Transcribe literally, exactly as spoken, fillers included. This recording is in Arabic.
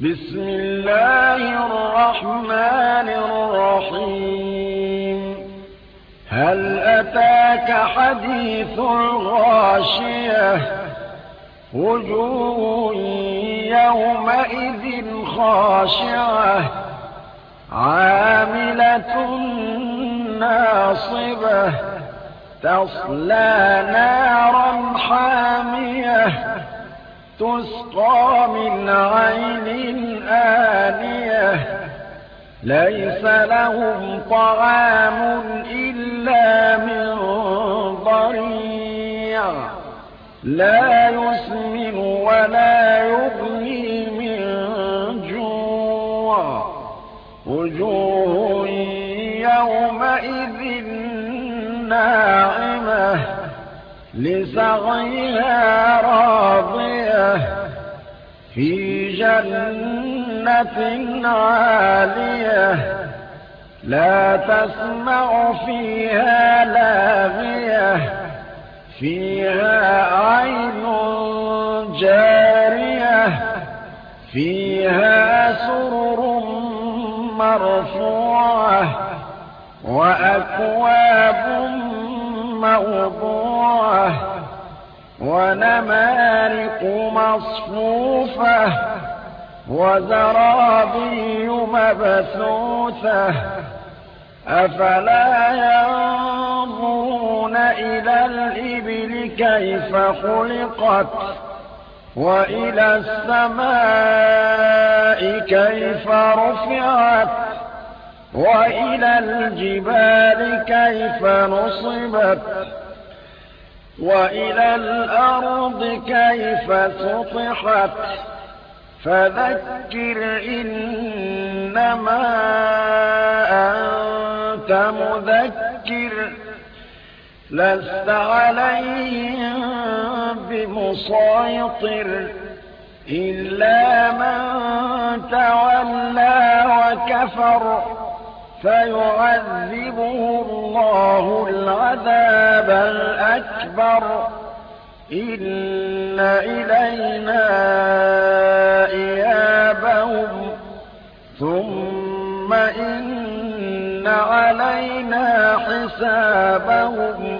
بسم الله الرحمن الرحيم هل أتاك حديث الغاشية وجوه يومئذ خاشعة عاملة ناصبة تصلى نارا حامية تسقى من عين آنية ليس لهم طعام إلا من ضريع لا يسمن ولا يغني من جوع وجوه يومئذ ناعمة لسعيها راضية في جنة عالية لا تسمع فيها لاغية فيها عين جارية فيها سرر مرفوعة وأكواب موضوعة ونمارق مصفوفة وزرابي مبثوثة أفلا ينظرون إلى الإبل كيف خلقت وإلى السماء كيف رفعت وإلى الجبال كيف نصبت وإلى الأرض كيف سطحت فذكر إنما أنت مذكر لست عليهم بمسيطر إلا من تولى وكفر فيعذبه الله العذاب الأكبر إن إلينا إيابهم ثم إن علينا حسابهم